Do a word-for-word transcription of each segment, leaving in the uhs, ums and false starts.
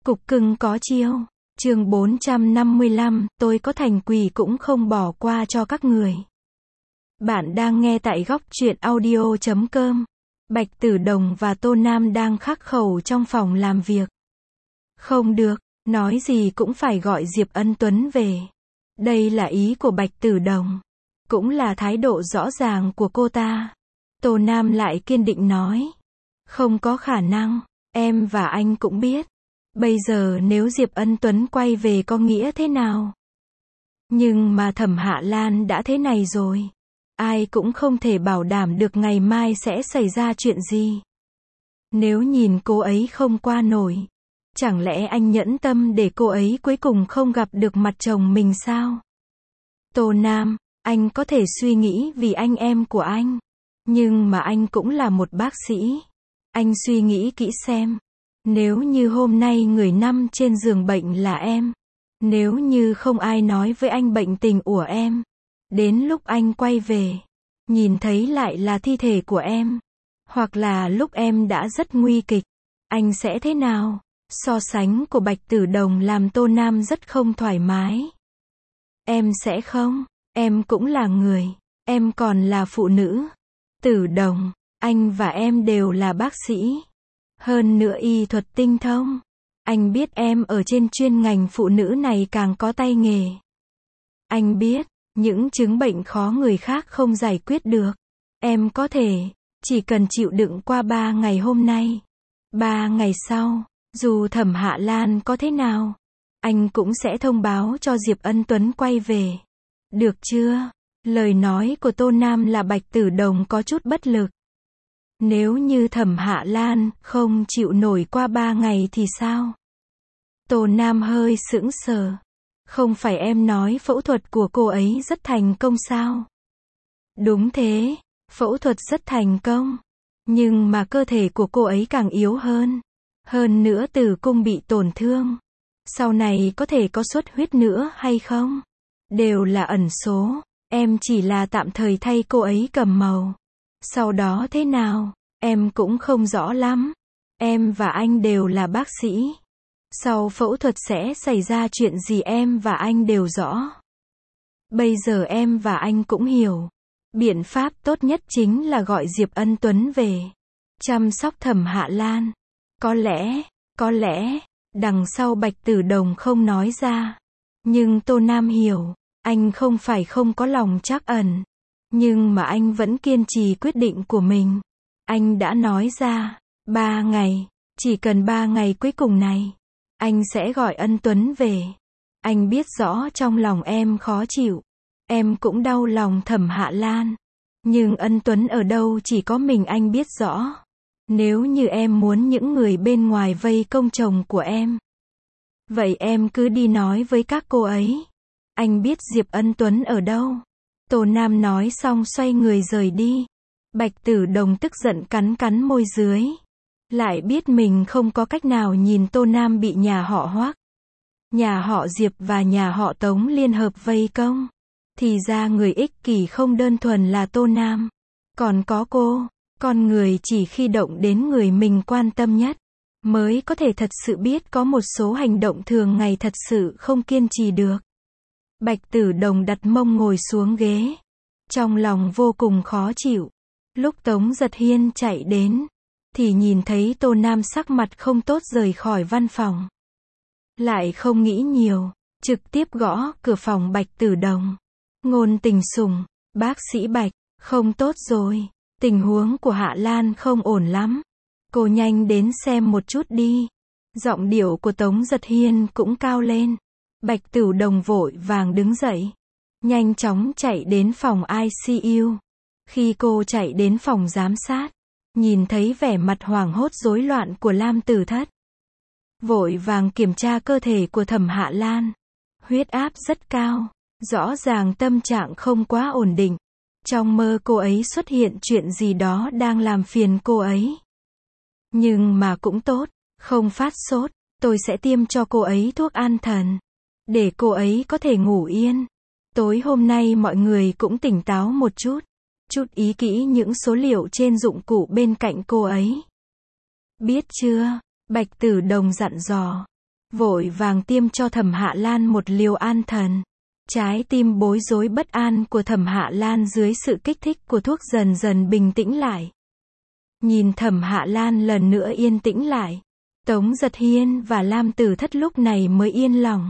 Cục cưng có chiêu. Chương bốn trăm năm mươi lăm, tôi có thành quỷ cũng không bỏ qua cho các người. Bạn đang nghe tại góc truyện audio chấm com. Bạch Tử Đồng và Tô Nam đang khắc khẩu trong phòng làm việc. Không được, nói gì cũng phải gọi Diệp Ân Tuấn về. Đây là ý của Bạch Tử Đồng. Cũng là thái độ rõ ràng của cô ta. Tô Nam lại kiên định nói. Không có khả năng, em và anh cũng biết. Bây giờ nếu Diệp Ân Tuấn quay về có nghĩa thế nào? Nhưng mà Thẩm Hạ Lan đã thế này rồi. Ai cũng không thể bảo đảm được ngày mai sẽ xảy ra chuyện gì. Nếu nhìn cô ấy không qua nổi, chẳng lẽ anh nhẫn tâm để cô ấy cuối cùng không gặp được mặt chồng mình sao? Tô Nam, anh có thể suy nghĩ vì anh em của anh. Nhưng mà anh cũng là một bác sĩ. Anh suy nghĩ kỹ xem. Nếu như hôm nay người nằm trên giường bệnh là em. Nếu như không ai nói với anh bệnh tình của em. Đến lúc anh quay về, nhìn thấy lại là thi thể của em. Hoặc là lúc em đã rất nguy kịch. Anh sẽ thế nào? So sánh của Bạch Tử Đồng làm Tô Nam rất không thoải mái. Em sẽ không. Em cũng là người. Em còn là phụ nữ. Tử Đồng, anh và em đều là bác sĩ. Hơn nữa y thuật tinh thông. Anh biết em ở trên chuyên ngành phụ nữ này càng có tay nghề. Anh biết, những chứng bệnh khó người khác không giải quyết được. Em có thể, chỉ cần chịu đựng qua ba ngày hôm nay. Ba ngày sau, dù Thẩm Hạ Lan có thế nào, anh cũng sẽ thông báo cho Diệp Ân Tuấn quay về. Được chưa? Lời nói của Tô Nam là Bạch Tử Đồng có chút bất lực. Nếu như Thẩm Hạ Lan không chịu nổi qua ba ngày thì sao? Tô Nam hơi sững sờ. Không phải em nói phẫu thuật của cô ấy rất thành công sao? Đúng thế, phẫu thuật rất thành công. Nhưng mà cơ thể của cô ấy càng yếu hơn. Hơn nữa tử cung bị tổn thương. Sau này có thể có xuất huyết nữa hay không? Đều là ẩn số. Em chỉ là tạm thời thay cô ấy cầm màu. Sau đó thế nào, em cũng không rõ lắm. Em và anh đều là bác sĩ. Sau phẫu thuật sẽ xảy ra chuyện gì em và anh đều rõ. Bây giờ em và anh cũng hiểu. Biện pháp tốt nhất chính là gọi Diệp Ân Tuấn về. Chăm sóc Thẩm Hạ Lan. Có lẽ, có lẽ, đằng sau Bạch Tử Đồng không nói ra. Nhưng Tô Nam hiểu, anh không phải không có lòng trắc ẩn. Nhưng mà anh vẫn kiên trì quyết định của mình. Anh đã nói ra, ba ngày, chỉ cần ba ngày cuối cùng này, anh sẽ gọi Ân Tuấn về. Anh biết rõ trong lòng em khó chịu. Em cũng đau lòng Thẩm Hạ Lan. Nhưng Ân Tuấn ở đâu chỉ có mình anh biết rõ. Nếu như em muốn những người bên ngoài vây công chồng của em, vậy em cứ đi nói với các cô ấy. Anh biết Diệp Ân Tuấn ở đâu. Tô Nam nói xong xoay người rời đi. Bạch Tử Đồng tức giận cắn cắn môi dưới. Lại biết mình không có cách nào nhìn Tô Nam bị nhà họ Hoắc, nhà họ Diệp và nhà họ Tống liên hợp vây công. Thì ra người ích kỷ không đơn thuần là Tô Nam. Còn có cô. Con người chỉ khi động đến người mình quan tâm nhất, mới có thể thật sự biết có một số hành động thường ngày thật sự không kiên trì được. Bạch Tử Đồng đặt mông ngồi xuống ghế. Trong lòng vô cùng khó chịu. Lúc Tống Giật Hiên chạy đến, thì nhìn thấy Tô Nam sắc mặt không tốt rời khỏi văn phòng. Lại không nghĩ nhiều, trực tiếp gõ cửa phòng Bạch Tử Đồng. Ngôn Tình Sùng, bác sĩ Bạch, không tốt rồi. Tình huống của Hạ Lan không ổn lắm. Cô nhanh đến xem một chút đi. Giọng điệu của Tống Giật Hiên cũng cao lên. Bạch Tử Đồng vội vàng đứng dậy. Nhanh chóng chạy đến phòng i xê u. Khi cô chạy đến phòng giám sát, nhìn thấy vẻ mặt hoảng hốt rối loạn của Lam Tử Thất. Vội vàng kiểm tra cơ thể của Thẩm Hạ Lan. Huyết áp rất cao. Rõ ràng tâm trạng không quá ổn định. Trong mơ cô ấy xuất hiện chuyện gì đó đang làm phiền cô ấy. Nhưng mà cũng tốt, không phát sốt, tôi sẽ tiêm cho cô ấy thuốc an thần. Để cô ấy có thể ngủ yên. Tối hôm nay mọi người cũng tỉnh táo một chút. Chút ý kỹ những số liệu trên dụng cụ bên cạnh cô ấy. Biết chưa? Bạch Tử Đồng dặn dò. vội vàng tiêm cho Thẩm Hạ Lan một liều an thần. Trái tim bối rối bất an của Thẩm Hạ Lan dưới sự kích thích của thuốc dần dần bình tĩnh lại. Nhìn Thẩm Hạ Lan lần nữa yên tĩnh lại, Tống Giật Hiên và Lam Tử Thất lúc này mới yên lòng.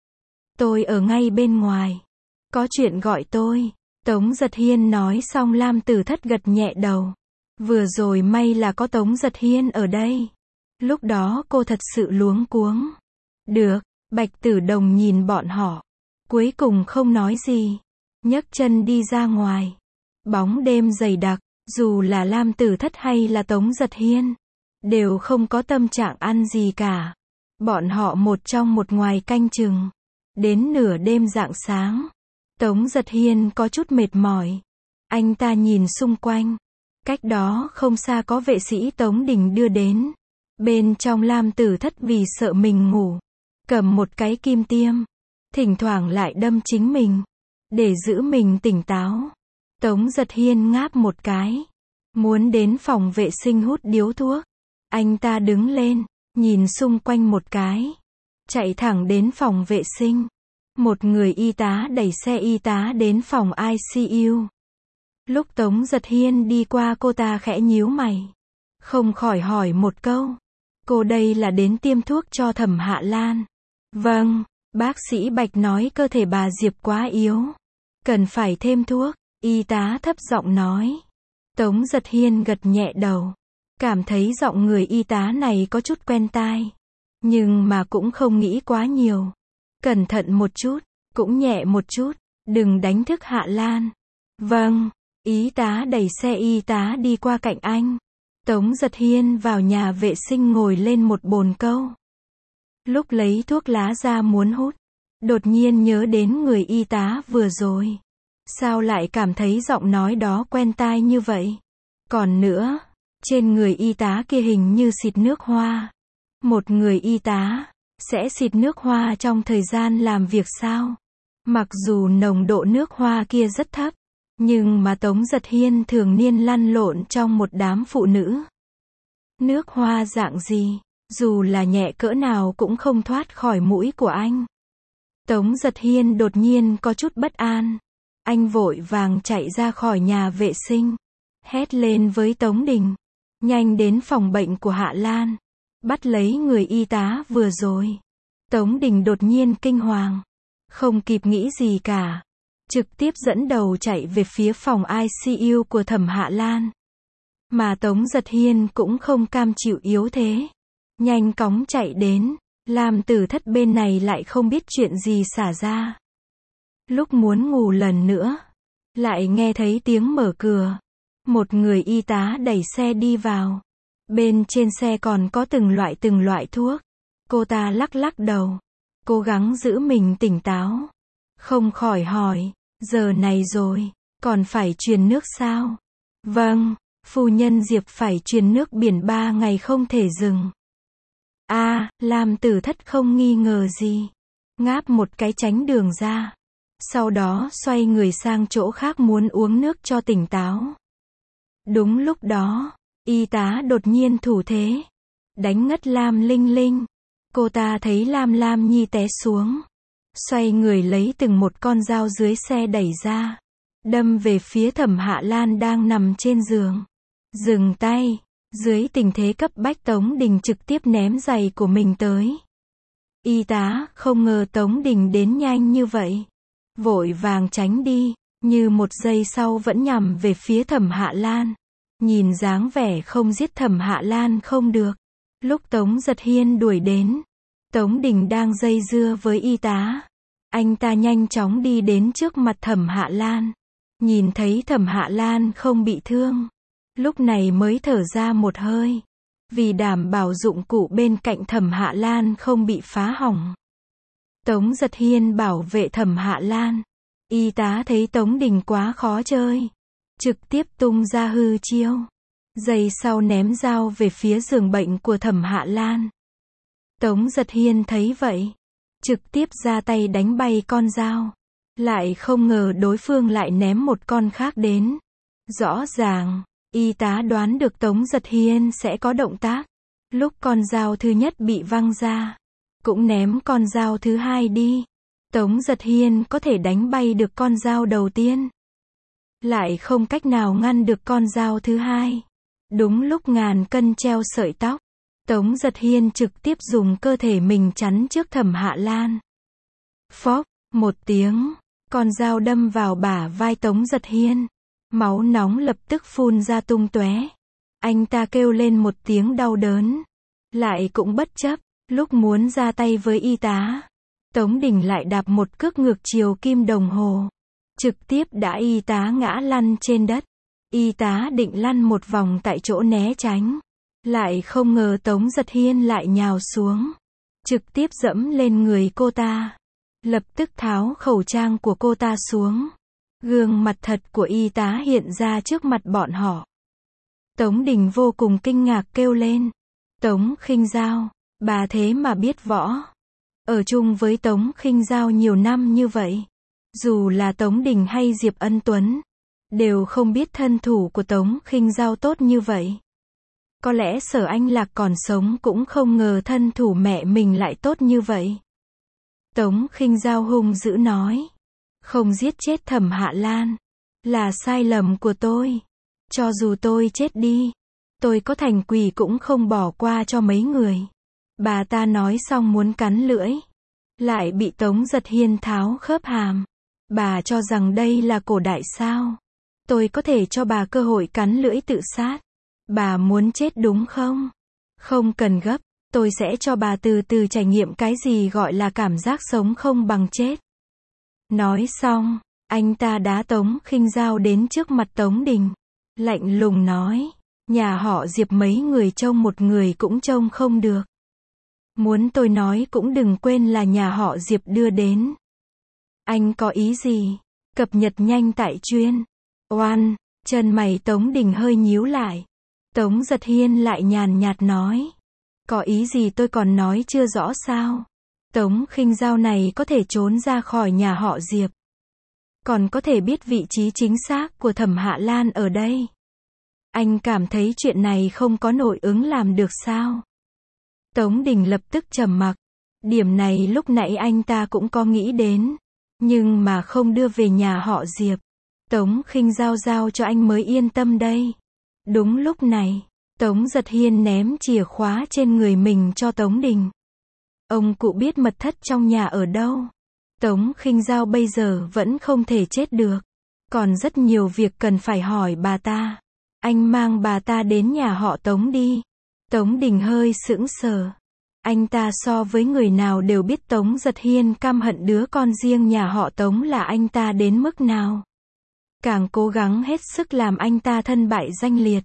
Tôi ở ngay bên ngoài. Có chuyện gọi tôi. Tống Giật Hiên nói xong Lam Tử Thất gật nhẹ đầu. Vừa rồi may là có Tống Giật Hiên ở đây. Lúc đó cô thật sự luống cuống. Được, Bạch Tử Đồng nhìn bọn họ. Cuối cùng không nói gì. Nhấc chân đi ra ngoài. Bóng đêm dày đặc, dù là Lam Tử Thất hay là Tống Giật Hiên, đều không có tâm trạng ăn gì cả. Bọn họ một trong một ngoài canh chừng. Đến nửa đêm rạng sáng, Tống Giật Hiên có chút mệt mỏi. Anh ta nhìn xung quanh. Cách đó không xa có vệ sĩ Tống Đình đưa đến. Bên trong Lam Tử Thất vì sợ mình ngủ, cầm một cái kim tiêm, thỉnh thoảng lại đâm chính mình, để giữ mình tỉnh táo. Tống Giật Hiên ngáp một cái, muốn đến phòng vệ sinh hút điếu thuốc. Anh ta đứng lên, nhìn xung quanh một cái, chạy thẳng đến phòng vệ sinh. Một người y tá đẩy xe y tá đến phòng i xê u. Lúc Tống Giật Hiên đi qua cô ta khẽ nhíu mày, không khỏi hỏi một câu. Cô đây là đến tiêm thuốc cho Thẩm Hạ Lan. Vâng, bác sĩ Bạch nói cơ thể bà Diệp quá yếu, cần phải thêm thuốc, y tá thấp giọng nói. Tống Giật Hiên gật nhẹ đầu, cảm thấy giọng người y tá này có chút quen tai, nhưng mà cũng không nghĩ quá nhiều. Cẩn thận một chút, cũng nhẹ một chút, đừng đánh thức Hạ Lan. Vâng, y tá đẩy xe y tá đi qua cạnh anh. Tống Giật Hiên vào nhà vệ sinh ngồi lên một bồn câu. Lúc lấy thuốc lá ra muốn hút, đột nhiên nhớ đến người y tá vừa rồi. Sao lại cảm thấy giọng nói đó quen tai như vậy? Còn nữa, trên người y tá kia hình như xịt nước hoa. Một người y tá sẽ xịt nước hoa trong thời gian làm việc sao? Mặc dù nồng độ nước hoa kia rất thấp, nhưng mà Tống Giật Hiên thường niên lăn lộn trong một đám phụ nữ. Nước hoa dạng gì, dù là nhẹ cỡ nào cũng không thoát khỏi mũi của anh. Tống Giật Hiên đột nhiên có chút bất an. Anh vội vàng chạy ra khỏi nhà vệ sinh, hét lên với Tống Đình. Nhanh đến phòng bệnh của Hạ Lan, bắt lấy người y tá vừa rồi. Tống Đình đột nhiên kinh hoàng, không kịp nghĩ gì cả, trực tiếp dẫn đầu chạy về phía phòng i xê u của Thẩm Hạ Lan. Mà Tống Giật Hiên cũng không cam chịu yếu thế, nhanh cóng chạy đến. Lam Tử Thất bên này lại không biết chuyện gì xả ra. Lúc muốn ngủ lần nữa, lại nghe thấy tiếng mở cửa. Một người y tá đẩy xe đi vào. Bên trên xe còn có từng loại từng loại thuốc. Cô ta lắc lắc đầu, cố gắng giữ mình tỉnh táo. Không khỏi hỏi, giờ này rồi, còn phải truyền nước sao? Vâng, phu nhân Diệp phải truyền nước biển ba ngày không thể dừng. A, à, Lam Tử Thất không nghi ngờ gì, ngáp một cái tránh đường ra. Sau đó xoay người sang chỗ khác muốn uống nước cho tỉnh táo. Đúng lúc đó, y tá đột nhiên thủ thế, đánh ngất Lam Linh Linh. Cô ta thấy Lam Lam Nhi té xuống, xoay người lấy từng một con dao dưới xe đẩy ra, đâm về phía Thẩm Hạ Lan đang nằm trên giường. Dừng tay. Dưới tình thế cấp bách Tống Đình trực tiếp ném giày của mình tới. Y tá không ngờ Tống Đình đến nhanh như vậy, vội vàng tránh đi, như một giây sau vẫn nhằm về phía Thẩm Hạ Lan. Nhìn dáng vẻ không giết Thẩm Hạ Lan không được. Lúc Tống Giật Hiên đuổi đến, Tống Đình đang dây dưa với y tá. Anh ta nhanh chóng đi đến trước mặt Thẩm Hạ Lan, nhìn thấy Thẩm Hạ Lan không bị thương, lúc này mới thở ra một hơi, vì đảm bảo dụng cụ bên cạnh Thẩm Hạ Lan không bị phá hỏng. Tống Giật Hiên bảo vệ Thẩm Hạ Lan. Y tá thấy Tống Đình quá khó chơi, trực tiếp tung ra hư chiêu. Giây sau ném dao về phía giường bệnh của Thẩm Hạ Lan. Tống Giật Hiên thấy vậy, trực tiếp ra tay đánh bay con dao. Lại không ngờ đối phương lại ném một con khác đến. Rõ ràng, y tá đoán được Tống Giật Hiên sẽ có động tác. Lúc con dao thứ nhất bị văng ra, cũng ném con dao thứ hai đi. Tống Giật Hiên có thể đánh bay được con dao đầu tiên, lại không cách nào ngăn được con dao thứ hai. Đúng lúc ngàn cân treo sợi tóc, Tống Giật Hiên trực tiếp dùng cơ thể mình chắn trước Thẩm Hạ Lan. Phốc, một tiếng, con dao đâm vào bả vai Tống Giật Hiên. Máu nóng lập tức phun ra tung tóe. Anh ta kêu lên một tiếng đau đớn. Lại cũng bất chấp, lúc muốn ra tay với y tá, Tống Đình lại đạp một cước ngược chiều kim đồng hồ. Trực tiếp đã y tá ngã lăn trên đất. Y tá định lăn một vòng tại chỗ né tránh. Lại không ngờ Tống Giật Hiên lại nhào xuống. Trực tiếp dẫm lên người cô ta. Lập tức tháo khẩu trang của cô ta xuống. Gương mặt thật của y tá hiện ra trước mặt bọn họ. Tống Đình vô cùng kinh ngạc kêu lên. Tống Khinh Dao, bà thế mà biết võ. Ở chung với Tống Khinh Dao nhiều năm như vậy. Dù là Tống Đình hay Diệp Ân Tuấn, đều không biết thân thủ của Tống Khinh Dao tốt như vậy. Có lẽ Sở Anh Lạc còn sống cũng không ngờ thân thủ mẹ mình lại tốt như vậy. Tống Khinh Dao hung dữ nói. Không giết chết Thẩm Hạ Lan là sai lầm của tôi. Cho dù tôi chết đi, tôi có thành quỷ cũng không bỏ qua cho mấy người. Bà ta nói xong muốn cắn lưỡi, lại bị Tống Giật Hiên tháo khớp hàm. Bà cho rằng đây là cổ đại sao? Tôi có thể cho bà cơ hội cắn lưỡi tự sát. Bà muốn chết đúng không? Không cần gấp, tôi sẽ cho bà từ từ trải nghiệm cái gì gọi là cảm giác sống không bằng chết. Nói xong, anh ta đá Tống Khinh Dao đến trước mặt Tống Đình. Lạnh lùng nói, nhà họ Diệp mấy người trông một người cũng trông không được. Muốn tôi nói cũng đừng quên là nhà họ Diệp đưa đến. Anh có ý gì? Cập nhật nhanh tại chuyên. Oan, chân mày Tống Đình hơi nhíu lại. Tống Giật Hiên lại nhàn nhạt nói. Có ý gì tôi còn nói chưa rõ sao? Tống Khinh Dao này có thể trốn ra khỏi nhà họ Diệp. Còn có thể biết vị trí chính xác của Thẩm Hạ Lan ở đây. Anh cảm thấy chuyện này không có nội ứng làm được sao? Tống Đình lập tức trầm mặc. Điểm này lúc nãy anh ta cũng có nghĩ đến. Nhưng mà không đưa về nhà họ Diệp. Tống Khinh Dao giao cho anh mới yên tâm đây. Đúng lúc này, Tống Giật Hiên ném chìa khóa trên người mình cho Tống Đình. Ông cụ biết mật thất trong nhà ở đâu. Tống Khinh Dao bây giờ vẫn không thể chết được. Còn rất nhiều việc cần phải hỏi bà ta. Anh mang bà ta đến nhà họ Tống đi. Tống Đình hơi sững sờ. Anh ta so với người nào đều biết Tống Giật Hiên căm hận đứa con riêng nhà họ Tống là anh ta đến mức nào. Càng cố gắng hết sức làm anh ta thân bại danh liệt.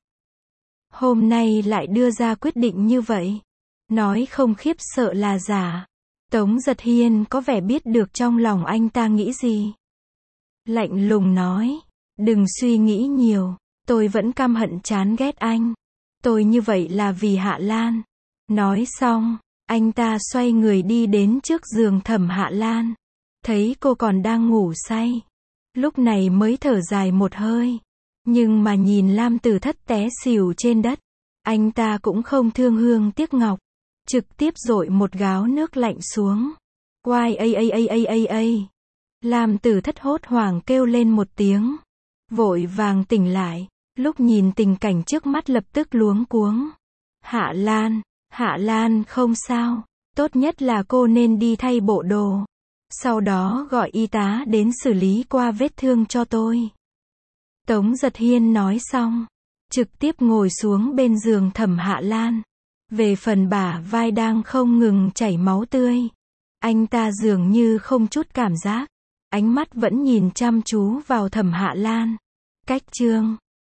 Hôm nay lại đưa ra quyết định như vậy. Nói không khiếp sợ là giả. Tống Giật Hiên có vẻ biết được trong lòng anh ta nghĩ gì. Lạnh lùng nói. Đừng suy nghĩ nhiều. Tôi vẫn căm hận chán ghét anh. Tôi như vậy là vì Hạ Lan. Nói xong, anh ta xoay người đi đến trước giường Thẩm Hạ Lan. Thấy cô còn đang ngủ say. Lúc này mới thở dài một hơi. Nhưng mà nhìn Lam Tử Thất té xỉu trên đất. Anh ta cũng không thương hương tiếc ngọc. Trực tiếp dội một gáo nước lạnh xuống. Quai a a a a a a. Lam Tử Thất hốt hoảng kêu lên một tiếng. Vội vàng tỉnh lại. Lúc nhìn tình cảnh trước mắt lập tức luống cuống. Hạ Lan, Hạ Lan không sao. Tốt nhất là cô nên đi thay bộ đồ. Sau đó gọi y tá đến xử lý qua vết thương cho tôi. Tống Giật Hiên nói xong. Trực tiếp ngồi xuống bên giường Thẩm Hạ Lan. Về phần bả vai đang không ngừng chảy máu tươi. Anh ta dường như không chút cảm giác. Ánh mắt vẫn nhìn chăm chú vào Thẩm Hạ Lan. Cách chương